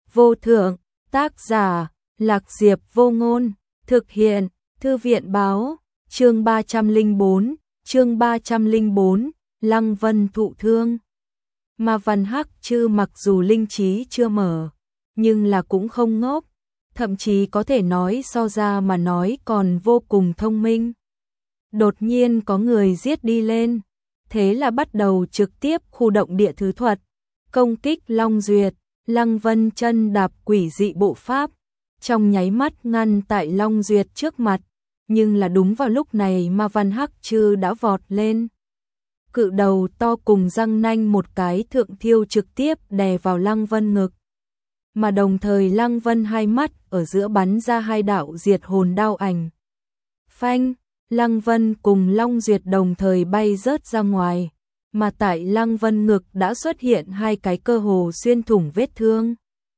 vô thượng, tác giả, Lạc Diệp Vô Ngôn, thực hiện, Thư viện báo, chương 304, Lăng Vân thụ thương. Ma Văn Hắc Chư mặc dù linh trí chưa mở, nhưng là cũng không ngốc, thậm chí có thể nói so ra mà nói còn vô cùng thông minh. Đột nhiên có người giết đi lên, thế là bắt đầu trực tiếp khu động địa thứ thuật, công kích Long Duyệt. Lăng Vân chân đạp quỷ dị bộ pháp, trong nháy mắt ngăn tại Long Duyệt trước mặt, nhưng là đúng vào lúc này Ma Văn Hắc Chư đã vọt lên. Cự đầu to cùng răng nanh một cái thượng thiêu trực tiếp đè vào Lăng Vân ngực. Mà đồng thời Lăng Vân hai mắt ở giữa bắn ra hai đạo diệt hồn đao ảnh. Phanh, Lăng Vân cùng Long Duyệt đồng thời bay rớt ra ngoài. Mà tại Lăng Vân ngực đã xuất hiện hai cái cơ hồ xuyên thủng vết thương.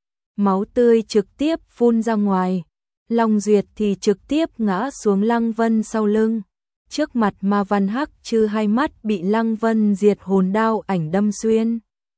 Máu tươi trực tiếp phun ra ngoài. Long Duyệt thì trực tiếp ngã xuống Lăng Vân sau lưng. Trước mặt Ma Văn Hắc Chư hai mắt bị Lăng Vân diệt hồn đao ảnh đâm xuyên.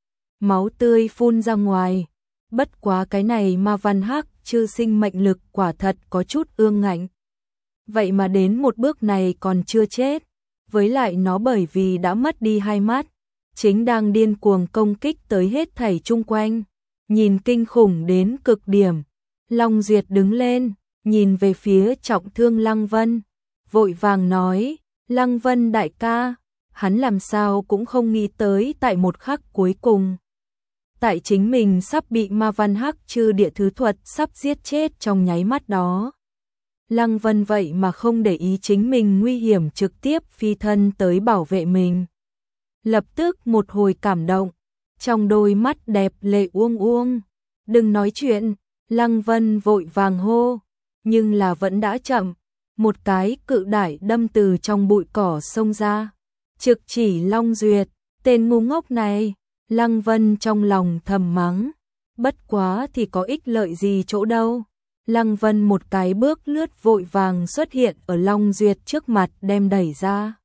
Máu tươi phun ra ngoài. Bất quá cái này Ma Văn Hắc Chư sinh mệnh lực quả thật có chút ương ngạnh. Vậy mà đến một bước này còn chưa chết. Với lại nó bởi vì đã mất đi hai mắt, chính đang điên cuồng công kích tới hết thảy chung quanh, nhìn kinh khủng đến cực điểm. Long Duyệt đứng lên, nhìn về phía trọng thương Lăng Vân, vội vàng nói, Lăng Vân đại ca, hắn làm sao cũng không nghĩ tới tại một khắc cuối cùng. Tại chính mình sắp bị Ma Văn Hắc Chư địa thứ thuật sắp giết chết trong nháy mắt đó. Lăng Vân vậy mà không để ý chính mình nguy hiểm trực tiếp phi thân tới bảo vệ mình. Lập tức một hồi cảm động, trong đôi mắt đẹp lệ uông uông. Đừng nói chuyện, Lăng Vân vội vàng hô, nhưng là vẫn đã chậm. Một cái cự đại đâm từ trong bụi cỏ xông ra, trực chỉ Long Duyệt, tên ngu ngốc này. Lăng Vân trong lòng thầm mắng, bất quá thì có ích lợi gì chỗ đâu. Lăng Vân một cái bước lướt vội vàng xuất hiện ở Long Duyệt trước mặt đem đẩy ra.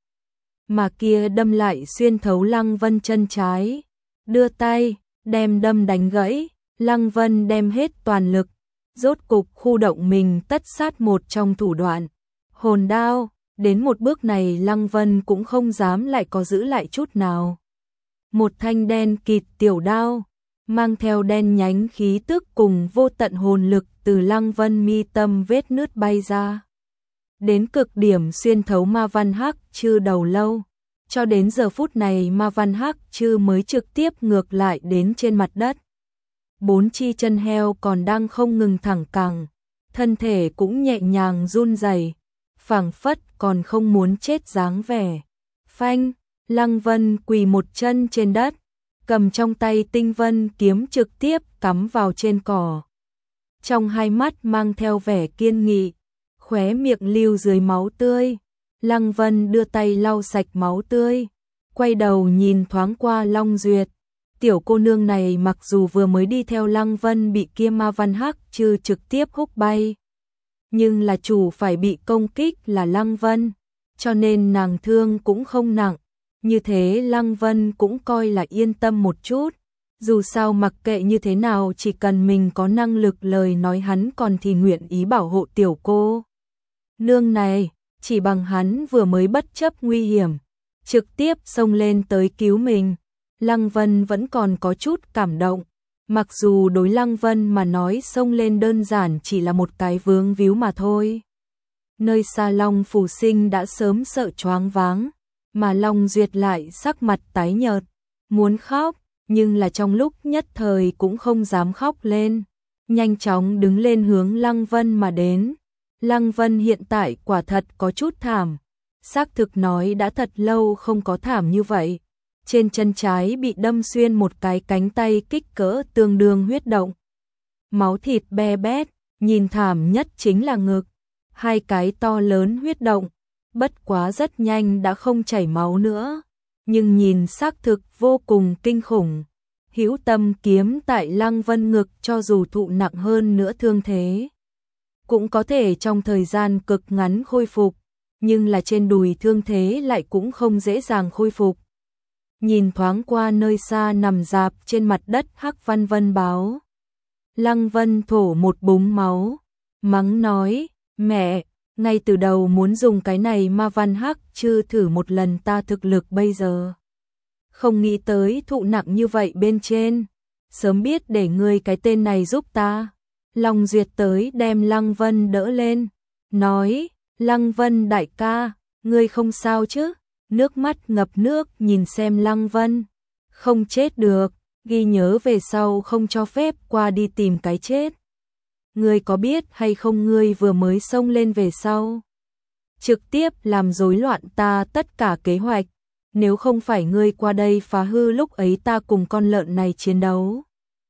Mà kia đâm lại xuyên thấu Lăng Vân chân trái. Đưa tay, đem đâm đánh gãy. Lăng Vân đem hết toàn lực. Rốt cục khu động mình tất sát một trong thủ đoạn. Hồn đao, đến một bước này Lăng Vân cũng không dám lại có giữ lại chút nào. Một thanh đen kịt tiểu đao, mang theo đen nhánh khí tức cùng vô tận hồn lực từ Lăng Vân mi tâm vết nứt bay ra. Đến cực điểm xuyên thấu Ma Văn Hắc Chư đầu lâu. Cho đến giờ phút này Ma Văn Hắc Chư mới trực tiếp ngược lại đến trên mặt đất. Bốn chi chân heo còn đang không ngừng thẳng cẳng. Thân thể cũng nhẹ nhàng run rẩy, phảng phất còn không muốn chết dáng vẻ. Phanh, Lăng Vân quỳ một chân trên đất, cầm trong tay Tinh Vân kiếm trực tiếp cắm vào trên cỏ. Trong hai mắt mang theo vẻ kiên nghị, khóe miệng lưu dưới máu tươi. Lăng Vân đưa tay lau sạch máu tươi, quay đầu nhìn thoáng qua Long Duyệt. Tiểu cô nương này mặc dù vừa mới đi theo Lăng Vân bị kia Ma Văn Hắc Chư trực tiếp húc bay, nhưng là chủ phải bị công kích là Lăng Vân, cho nên nàng thương cũng không nặng. Như thế Lăng Vân cũng coi là yên tâm một chút. Dù sao mặc kệ như thế nào chỉ cần mình có năng lực lời nói hắn còn thì nguyện ý bảo hộ tiểu cô nương này. Chỉ bằng hắn vừa mới bất chấp nguy hiểm, trực tiếp xông lên tới cứu mình. Lăng Vân vẫn còn có chút cảm động. Mặc dù đối Lăng Vân mà nói xông lên đơn giản chỉ là một cái vướng víu mà thôi. Nơi xa Long Phù Sinh đã sớm sợ choáng váng, mà Long Duyệt lại sắc mặt tái nhợt, muốn khóc, nhưng là trong lúc nhất thời cũng không dám khóc lên. Nhanh chóng đứng lên hướng Lăng Vân mà đến. Lăng Vân hiện tại quả thật có chút thảm. Xác thực nói đã thật lâu không có thảm như vậy. Trên chân trái bị đâm xuyên một cái cánh tay kích cỡ tương đương huyết động. Máu thịt be bét, nhìn thảm nhất chính là ngực. Hai cái to lớn huyết động, bất quá rất nhanh đã không chảy máu nữa. Nhưng nhìn xác thực vô cùng kinh khủng. Hữu Tâm kiếm tại Lăng Vân ngực cho dù thụ nặng hơn nữa thương thế, cũng có thể trong thời gian cực ngắn khôi phục, nhưng là trên đùi thương thế lại cũng không dễ dàng khôi phục. Nhìn thoáng qua nơi xa nằm rạp trên mặt đất Hắc Văn Vân Báo, Lăng Vân thổ một búng máu, mắng nói, mẹ, ngay từ đầu muốn dùng cái này ma văn hắc chư thử một lần ta thực lực bây giờ. Không nghĩ tới thụ nặng như vậy bên trên, sớm biết để ngươi cái tên này giúp ta. Long Duyệt tới đem Lăng Vân đỡ lên, nói, Lăng Vân đại ca, ngươi không sao chứ? Nước mắt ngập nước nhìn xem Lăng Vân, không chết được, ghi nhớ về sau không cho phép qua đi tìm cái chết. Ngươi có biết hay không ngươi vừa mới xông lên về sau, trực tiếp làm rối loạn ta tất cả kế hoạch, nếu không phải ngươi qua đây phá hư lúc ấy ta cùng con lợn này chiến đấu,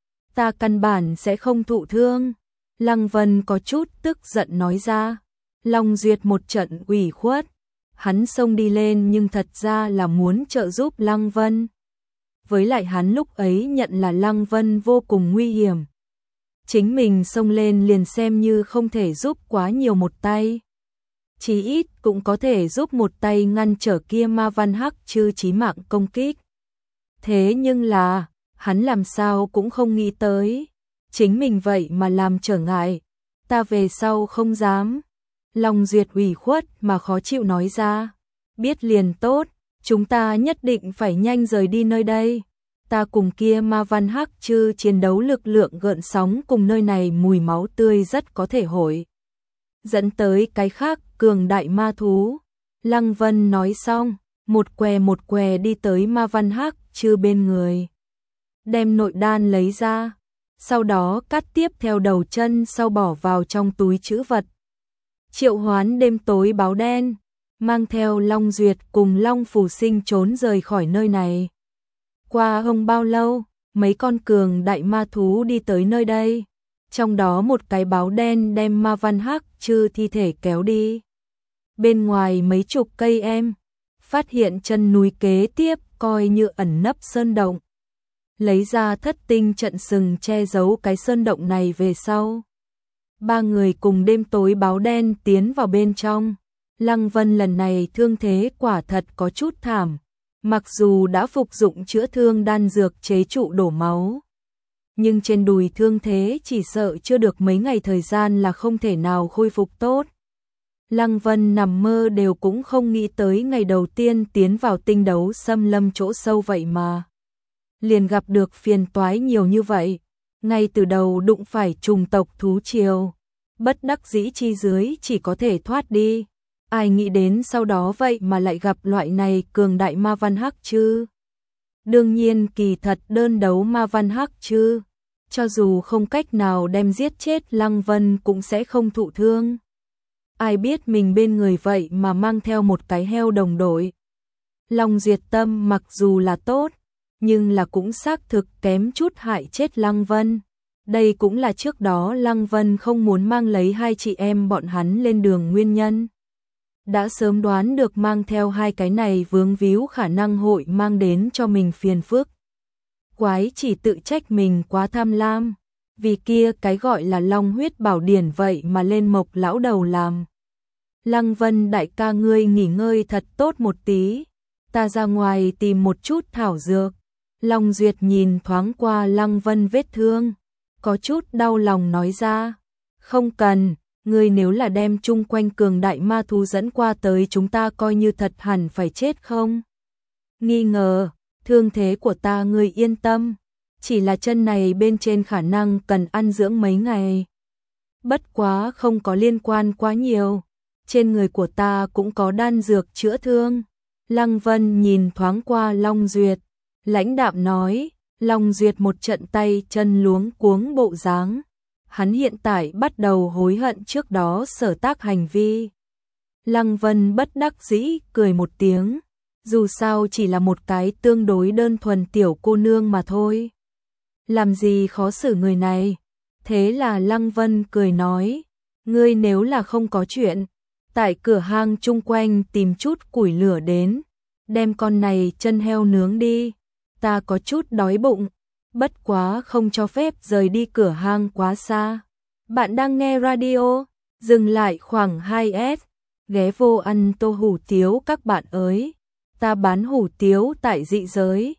ta căn bản sẽ không thụ thương. Lăng Vân có chút tức giận nói ra. Long Duyệt một trận ủy khuất, hắn xông đi lên nhưng thật ra là muốn trợ giúp Lăng Vân. Với lại hắn lúc ấy nhận là Lăng Vân vô cùng nguy hiểm. Chính mình xông lên liền xem như không thể giúp quá nhiều một tay. Chí ít cũng có thể giúp một tay ngăn trở kia ma văn hắc chư chí mạng công kích. Thế nhưng là, hắn làm sao cũng không nghĩ tới. Chính mình vậy mà làm trở ngại, ta về sau không dám. Long Duyệt ủy khuất mà khó chịu nói ra, biết liền tốt, chúng ta nhất định phải nhanh rời đi nơi đây. Ta cùng kia ma văn hắc chư chiến đấu lực lượng gợn sóng cùng nơi này mùi máu tươi rất có thể hội dẫn tới cái khác cường đại ma thú. Lăng Vân nói xong, một què đi tới ma văn hắc chư bên người, đem nội đan lấy ra. Sau đó cắt tiếp theo đầu chân sau bỏ vào trong túi trữ vật. Triệu hoán đêm tối báo đen, mang theo Long Duyệt cùng Long Phù Sinh trốn rời khỏi nơi này. Qua không bao lâu, mấy con cường đại ma thú đi tới nơi đây. Trong đó một cái báo đen đem ma văn hắc chư thi thể kéo đi. Bên ngoài mấy chục cây em, phát hiện chân núi kế tiếp coi như ẩn nấp sơn động. Lấy ra thất tinh trận sừng che giấu cái sơn động này về sau. Ba người cùng đêm tối báo đen tiến vào bên trong. Lăng Vân lần này thương thế quả thật có chút thảm. Mặc dù đã phục dụng chữa thương đan dược chế trụ đổ máu, nhưng trên đùi thương thế chỉ sợ chưa được mấy ngày thời gian là không thể nào khôi phục tốt. Lăng Vân nằm mơ đều cũng không nghĩ tới ngày đầu tiên tiến vào tinh đấu xâm lâm chỗ sâu vậy mà liền gặp được phiền toái nhiều như vậy. Ngay từ đầu đụng phải trùng tộc thú triều, bất đắc dĩ chi dưới chỉ có thể thoát đi. Ai nghĩ đến sau đó vậy mà lại gặp loại này cường đại ma văn hắc chư. Đương nhiên kỳ thật đơn đấu ma văn hắc chư, cho dù không cách nào đem giết chết Lăng Vân cũng sẽ không thụ thương. Ai biết mình bên người vậy mà mang theo một cái heo đồng đội. Long Duyệt tâm mặc dù là tốt, nhưng là cũng xác thực kém chút hại chết Lăng Vân. Đây cũng là trước đó Lăng Vân không muốn mang lấy hai chị em bọn hắn lên đường nguyên nhân. Đã sớm đoán được mang theo hai cái này vướng víu khả năng hội mang đến cho mình phiền phức. Quái chỉ tự trách mình quá tham lam, vì kia cái gọi là long huyết bảo điển vậy mà lên Mộc lão đầu làm. Lăng Vân đại ca ngươi nghỉ ngơi thật tốt một tí, ta ra ngoài tìm một chút thảo dược. Long Duyệt nhìn thoáng qua Lăng Vân vết thương, có chút đau lòng nói ra, không cần, ngươi nếu là đem chung quanh cường đại ma thú dẫn qua tới chúng ta coi như thật hẳn phải chết không? Nghi ngờ, thương thế của ta ngươi yên tâm, chỉ là chân này bên trên khả năng cần ăn dưỡng mấy ngày. Bất quá không có liên quan quá nhiều, trên người của ta cũng có đan dược chữa thương. Lăng Vân nhìn thoáng qua Long Duyệt, lãnh đạm nói. Long Duyệt một trận tay chân luống cuống bộ dáng. Hắn hiện tại bắt đầu hối hận trước đó sở tác hành vi. Lăng Vân bất đắc dĩ cười một tiếng, dù sao chỉ là một cái tương đối đơn thuần tiểu cô nương mà thôi. Làm gì khó xử người này. Thế là Lăng Vân cười nói, ngươi nếu là không có chuyện, tại cửa hang chung quanh tìm chút củi lửa đến, đem con này chân heo nướng đi, ta có chút đói bụng, bất quá không cho phép rời đi cửa hang quá xa. Bạn đang nghe radio, dừng lại khoảng 2S, ghé vô ăn tô hủ tiếu các bạn ơi, ta bán hủ tiếu tại dị giới.